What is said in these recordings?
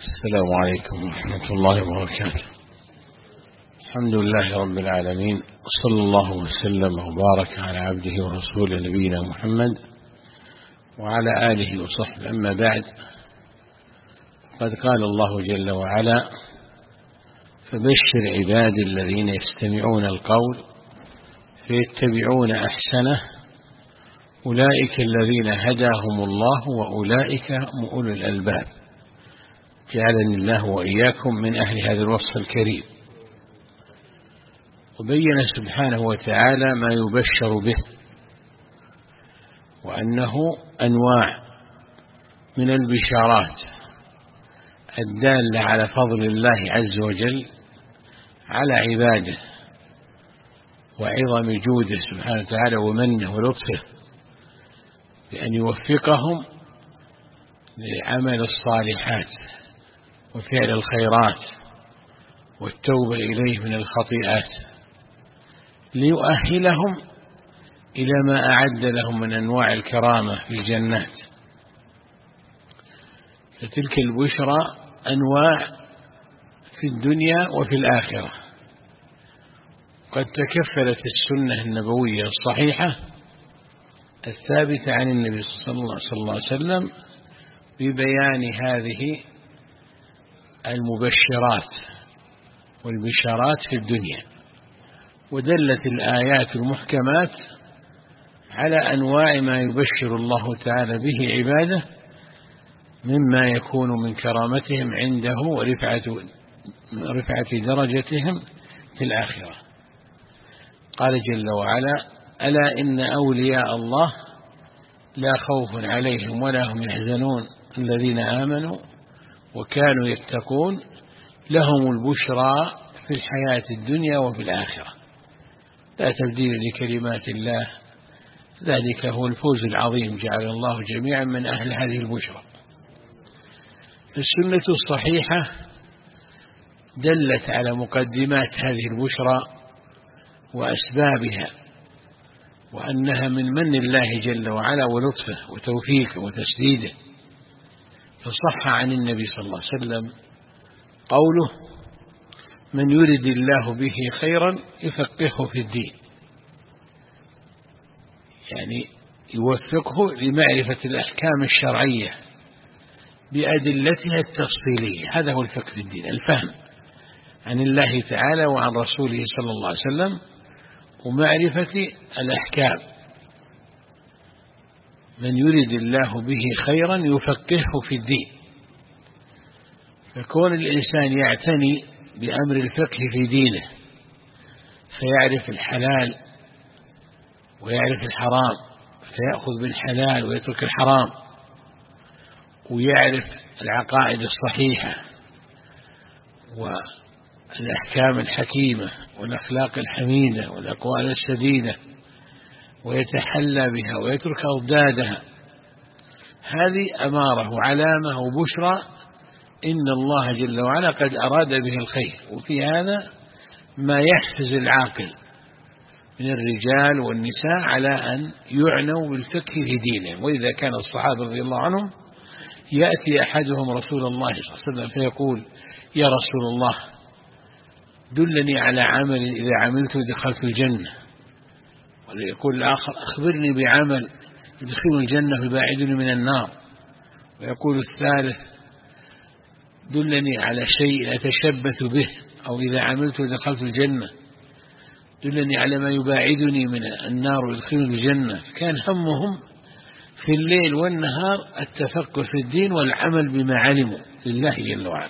السلام عليكم ورحمة الله وبركاته. الحمد لله رب العالمين، وصلى الله وسلم وبارك على عبده ورسوله نبينا محمد وعلى آله وصحبه. أما بعد، قد قال الله جل وعلا: فبشر عبادي الذين يستمعون القول فيتبعون أحسنه أولئك الذين هداهم الله وأولئك هم أولو الألباب. جعلني الله وإياكم من أهل هذا الوصف الكريم. وبين سبحانه وتعالى ما يبشر به، وأنه أنواع من البشارات الدالة على فضل الله عز وجل على عباده وعظم جوده سبحانه وتعالى ومنه ولطفه بأن يوفقهم لعمل الصالحات وفعل الخيرات والتوبة إليه من الخطيئات، ليؤهلهم إلى ما أعد لهم من أنواع الكرامة في الجنات. فتلك البشرى أنواع في الدنيا وفي الآخرة. قد تكفلت السنة النبوية الصحيحة الثابتة عن النبي صلى الله عليه وسلم ببيان هذه المبشرات والبشارات في الدنيا، ودلت الآيات المحكمات على أنواع ما يبشر الله تعالى به عباده مما يكون من كرامتهم عنده ورفعة درجتهم في الآخرة. قال جل وعلا: ألا إن أولياء الله لا خوف عليهم ولا هم يحزنون الذين آمنوا وكانوا يتقون لهم البشرى في الحياة الدنيا وفي الآخرة لا تبديل لكلمات الله ذلك هو الفوز العظيم. جعل الله جميعا من أهل هذه البشرى. السنة الصحيحة دلت على مقدمات هذه البشرى وأسبابها، وأنها من الله جل وعلا ولطفه وتوفيقه وتسديده. فصح عن النبي صلى الله عليه وسلم قوله: من يرد الله به خيرا يفقهه في الدين، يعني يوفقه لمعرفة الأحكام الشرعية بأدلتها التفصيلية. هذا هو الفقه في الدين، الفهم عن الله تعالى وعن رسوله صلى الله عليه وسلم ومعرفة الأحكام. من يرد الله به خيرا يفقهه في الدين. فكون الإنسان يعتني بأمر الفقه في دينه فيعرف الحلال ويعرف الحرام، فيأخذ بالحلال ويترك الحرام، ويعرف العقائد الصحيحة والأحكام الحكيمة والأخلاق الحميدة والأقوال السديدة ويتحلى بها ويترك أضدادها، هذه أمارة وعلامة وبشرى إن الله جل وعلا قد أراد به الخير. وفي هذا ما يحفز العاقل من الرجال والنساء على أن يعنوا بالفقه في دينهم. وإذا كان الصحابة رضي الله عنهم يأتي أحدهم رسول الله صلى الله عليه وسلم فيقول: يا رسول الله دلني على عمل إذا عملته دخلت الجنة. ويقول الآخر: أخبرني بعمل يدخل الجنة ويباعدني من النار. ويقول الثالث: دلني على شيء أتشبث به، أو إذا عملته دخلت الجنة. دلني على ما يباعدني من النار ويدخلني الجنة. كان همهم في الليل والنهار التفقه في الدين والعمل بما علموا لله جل وعلا.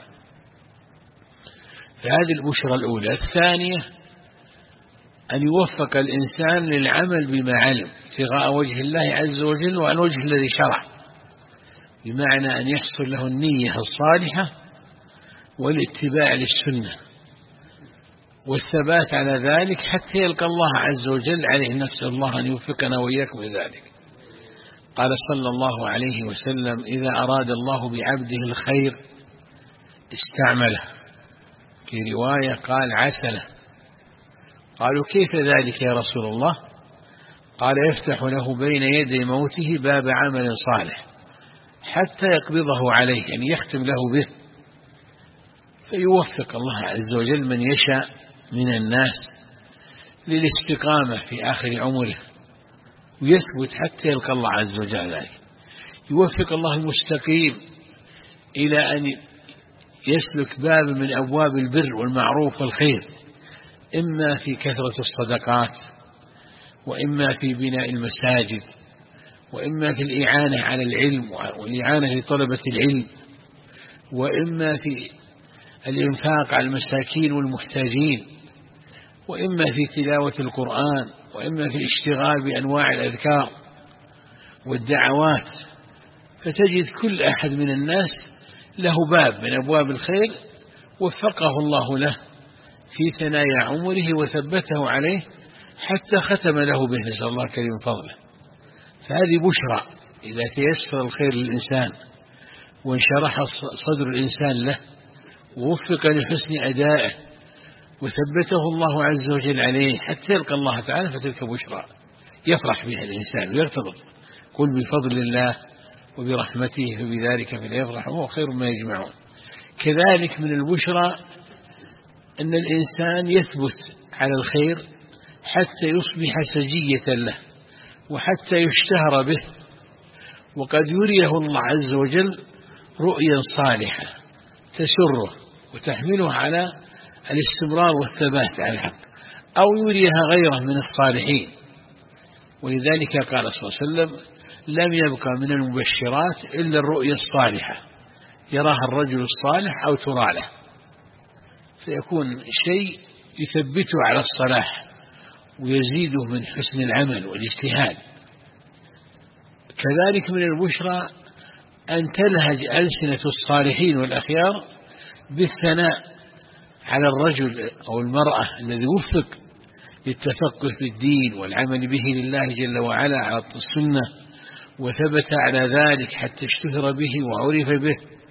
فهذه البشرى الأولى. الثانية أن يوفق الإنسان للعمل بما علم ابتغاء وجه الله عز وجل وعن وجه الذي شرع، بمعنى أن يحصل له النية الصالحة والاتباع للسنة والثبات على ذلك حتى يلقى الله عز وجل عليه. نسأل الله أن يوفقنا وإياكم لذلك. قال صلى الله عليه وسلم: إذا أراد الله بعبده الخير استعمله. في رواية قال: عسله. قالوا: كيف ذلك يا رسول الله؟ قال: يفتح له بين يدي موته باب عمل صالح حتى يقبضه عليه، يعني يختم له به فيوفق الله عز وجل من يشاء من الناس للاستقامة في آخر عمره ويثبت حتى يلقى الله عز وجل ذلك. يوفق الله المستقيم إلى أن يسلك باب من أبواب البر والمعروف والخير، إما في كثرة الصدقات، وإما في بناء المساجد، وإما في الإعانة على العلم والإعانة لطلبة العلم، وإما في الإنفاق على المساكين والمحتاجين، وإما في تلاوة القرآن، وإما في الاشتغال بأنواع الأذكار والدعوات. فتجد كل أحد من الناس له باب من أبواب الخير وفقه الله له في ثنايا عمره وثبته عليه حتى ختم له به، نسأل الله كريم فضله. فهذه بشرى إذا تيسر الخير للإنسان وانشرح صدر الإنسان له ووفق لحسن أدائه وثبته الله عز وجل عليه حتى يلقى الله تعالى، فتلك بشرى يفرح بها الإنسان ويرتبط. قل بفضل الله وبرحمته فبذلك فليفرح وهو خير ما يجمعون. كذلك من البشرى أن الإنسان يثبت على الخير حتى يصبح سجية له وحتى يشتهر به، وقد يريه الله عز وجل رؤيا صالحة تسره وتحمله على الاستمرار والثبات على الحق، أو يريها غيره من الصالحين. ولذلك قال صلى الله عليه وسلم: لم يبقى من المبشرات إلا الرؤيا الصالحة يراها الرجل الصالح أو ترى له، فيكون شيء يثبته على الصلاح ويزيده من حسن العمل والاجتهاد. كذلك من البشرى أن تلهج ألسنة الصالحين والأخيار بالثناء على الرجل أو المرأة الذي وفق للتفقه في الدين والعمل به لله جل وعلا على السنة وثبت على ذلك حتى اشتهر به وعرف به،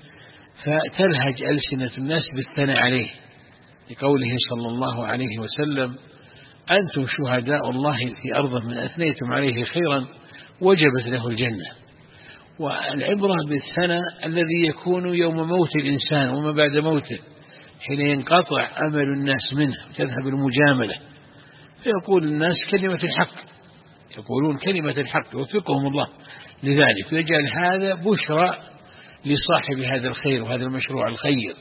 فتلهج ألسنة الناس بالثناء عليه، لقوله صلى الله عليه وسلم: أنتم شهداء الله في أرضه من أثنيتم عليه خيرا وجبت له الجنة. والعبرة بالثناء الذي يكون يوم موت الإنسان وما بعد موته، حين ينقطع أمل الناس منه وتذهب المجاملة، فيقول الناس كلمة الحق، يقولون كلمة الحق يوفقهم الله لذلك، ويجعل هذا بشرى لصاحب هذا الخير وهذا المشروع الخير.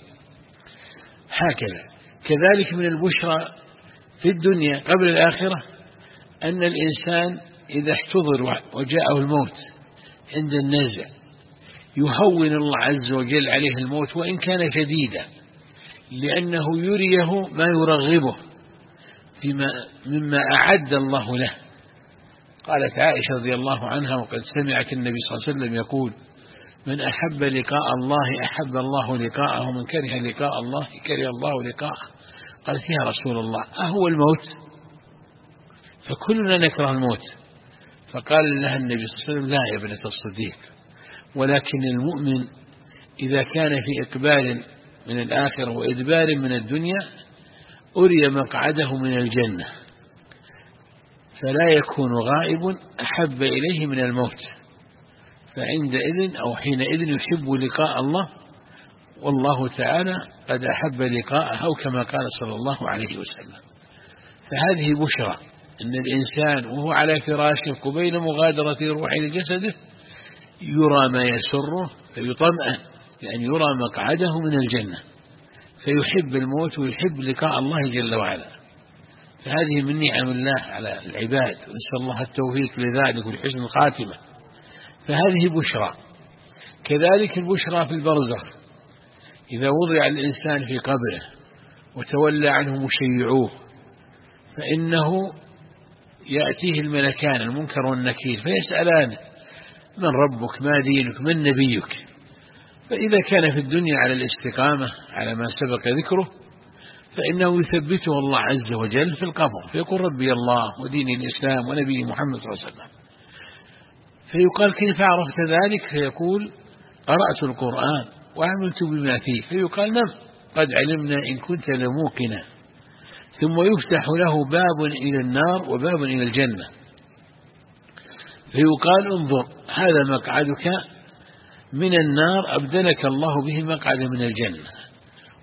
هكذا كذلك من البشرى في الدنيا قبل الآخرة أن الإنسان إذا احتضر وجاءه الموت عند النزع يهون الله عز وجل عليه الموت وإن كان شديدا، لأنه يريه ما يرغبه مما أعد الله له. قالت عائشة رضي الله عنها وقد سمعت النبي صلى الله عليه وسلم يقول: من أحب لقاء الله أحب الله لقاءه، من كره لقاء الله كره الله لقاءه. قالت: يا رسول الله أهو الموت؟ فكلنا نكره الموت. فقال لها النبي صلى الله عليه وسلم: لا يا ابنة الصديق، ولكن المؤمن إذا كان في إقبال من الآخرة وإدبار من الدنيا أري مقعده من الجنة، فلا يكون غائب أحب إليه من الموت، فعندئذ أو حينئذ يحب لقاء الله، والله تعالى قد أحب لقاءه، أو كما قال صلى الله عليه وسلم. فهذه بشرى أن الإنسان وهو على فراشه قبيل مغادرة روحه لجسده يرى ما يسره فيطمئن، لأن يرى مقعده من الجنة، فيحب الموت ويحب لقاء الله جل وعلا. فهذه من نعم الله على العباد، ونسأل الله التوفيق لذلك والحسن الخاتمة. فهذه بشرى. كذلك البشرى في البرزخ، إذا وضع الإنسان في قبره وتولى عنه مشيعوه فإنه يأتيه الملكان المنكر والنكير فيسألانه: من ربك؟ ما دينك؟ من نبيك؟ فإذا كان في الدنيا على الاستقامة على ما سبق ذكره فإنه يثبته الله عز وجل في القبر، فيقول: ربي الله ودين الإسلام ونبي محمد صلى الله عليه وسلم. فيقال: كيف عرفت ذلك؟ فيقول: قرأت القرآن وعملت بما فيه. فيقال: نعم قد علمنا إن كنت لموقنا. ثم يفتح له باب إلى النار وباب إلى الجنة، فيقال: انظر هذا مقعدك من النار أبدلك الله به مقعد من الجنة.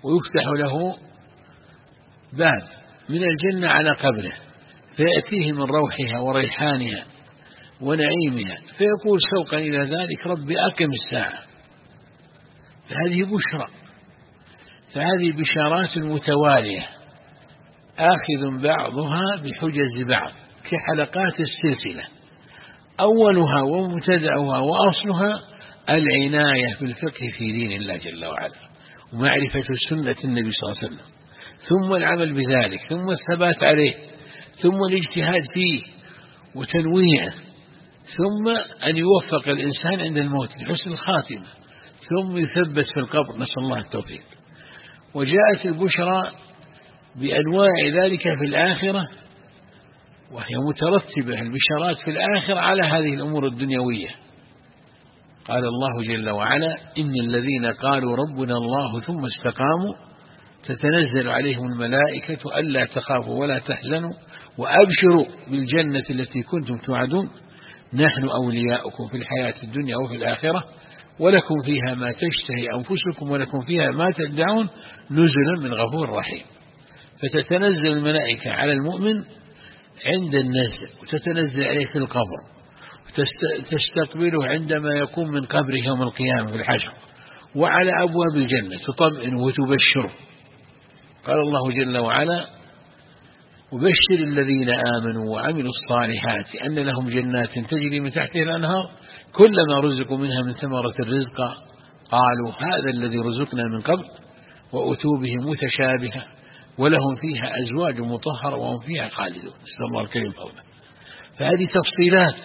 ويفتح له باب من الجنة على قبره، فيأتيه من روحها وريحانها ونعيمها، فيقول شوقا إلى ذلك: رب أقم الساعة. فهذه بشرى، فهذه بشارات متوالية آخذ بعضها بحجز بعض كحلقات السلسلة، أولها ومبتدأها وأصلها العناية بالفقه في دين الله جل وعلا، ومعرفة سنة النبي صلى الله عليه وسلم، ثم العمل بذلك، ثم الثبات عليه، ثم الاجتهاد فيه وتنويعه، ثم أن يوفق الإنسان عند الموت لحسن الخاتمة، ثم يثبت في القبر، نسأل الله التوفيق. وجاءت البشرى بأنواع ذلك في الآخرة، وهي مترتبة البشارات في الآخرة على هذه الأمور الدنيوية. قال الله جل وعلا: إن الذين قالوا ربنا الله ثم استقاموا تتنزل عليهم الملائكة ألا تخافوا ولا تحزنوا وأبشروا بالجنة التي كنتم توعدون نحن أولياؤكم في الحياة الدنيا وفي الآخرة ولكم فيها ما تشتهي أنفسكم ولكم فيها ما تدعون نزلا من غفور رحيم. فتتنزل الملائكة على المؤمن عند النزل، وتتنزل عليه في القبر، وتستقبله عندما يقوم من قبره يوم القيامة في الحشر، وعلى أبواب الجنة تطمئن وتبشره. قال الله جل وعلا: وبشر الذين آمنوا وعملوا الصالحات أن لهم جنات تجري من تحتها الأنهار كلما رزقوا منها من ثمرة الرزق قالوا هذا الذي رزقنا من قبل وأتوا به متشابها ولهم فيها أزواج مطهرة وهم فيها خالدون. نسأل الله الكريم فضله. فهذه تفصيلات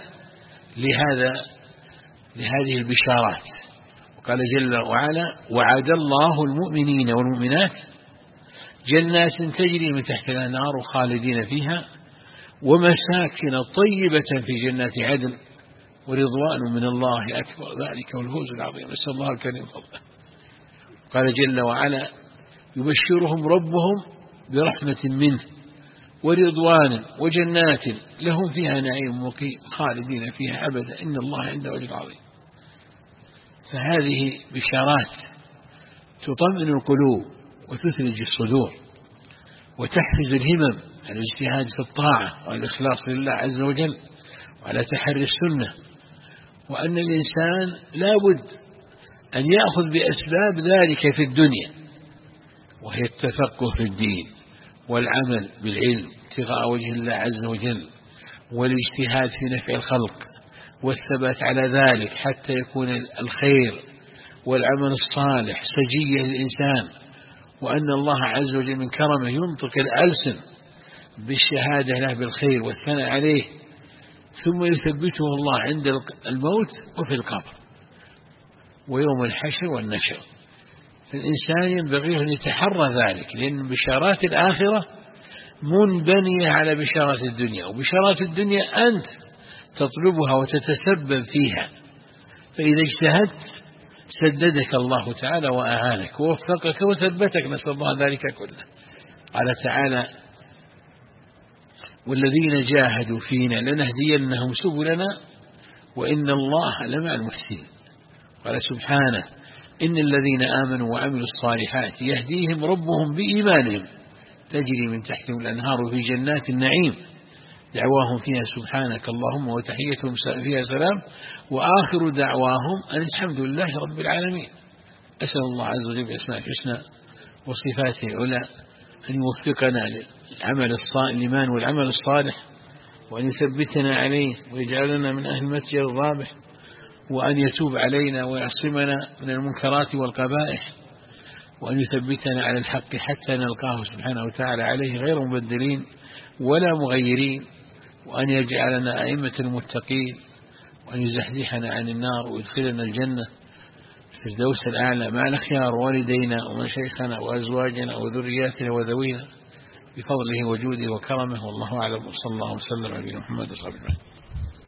لهذه البشارات. وقال جل وعلا: وعد الله المؤمنين والمؤمنات جنات تجري من تحت الأنهار خالدين فيها ومساكن طيبة في جنات عدن ورضوان من الله أكبر ذلك هو الفوز العظيم. نسأل الله الكريم فضله. قال جل وعلا: يبشرهم ربهم برحمة منه ورضوان وجنات لهم فيها نعيم مقيم خالدين فيها أبدا إن الله عنده أجر عظيم. فهذه بشارات تطمئن القلوب وتثلج الصدور وتحفز الهمم على الاجتهاد في الطاعة والإخلاص لله عز وجل وعلى تحري السنة، وأن الإنسان لا بد أن يأخذ بأسباب ذلك في الدنيا، وهي التفقه في الدين والعمل بالعلم ابتغاء وجه الله عز وجل والاجتهاد في نفع الخلق والثبات على ذلك حتى يكون الخير والعمل الصالح سجية للإنسان، وأن الله عز وجل من كرمه ينطق الألسن بالشهادة له بالخير والثناء عليه، ثم يثبته الله عند الموت وفي القبر ويوم الحشر والنشر. فالإنسان ينبغي أن يتحرى ذلك، لأن بشارات الآخرة منبنية على بشارات الدنيا، وبشارات الدنيا أنت تطلبها وتتسبب فيها، فإذا اجتهدت سددك الله تعالى وأعانك ووفقك وثبتك، نسأل الله ذلك كله. قال تعالى: والذين جاهدوا فينا لنهدينهم سبلنا وإن الله لمع المحسنين. قال سبحانه: إن الذين آمنوا وعملوا الصالحات يهديهم ربهم بإيمانهم تجري من تحتهم الأنهار في جنات النعيم دعواهم فيها سبحانك اللهم وتحيتهم فيها سلام وآخر دعواهم أن الحمد لله رب العالمين. أسأل الله عز وجل بأسماء الحسنى وصفاته العلى أن يوفقنا للعمل الصالح الإيمان والعمل الصالح، وأن يثبتنا عليه ويجعلنا من أهل المتجر الرابح، وأن يتوب علينا ويعصمنا من المنكرات والقبائح، وأن يثبتنا على الحق حتى نلقاه سبحانه وتعالى عليه غير مبدلين ولا مغيرين، وأن يجعلنا أئمة المتقين، وأن يزحزحنا عن النار ويدخلنا الجنة في الفردوس الأعلى مع الأخيار والدينا ومشايخنا وأزواجنا وذرياتنا وذوينا بفضله وجوده وكرمه. والله أعلم، وصلى الله وسلم على نبينا محمد صلى الله عليه وسلم.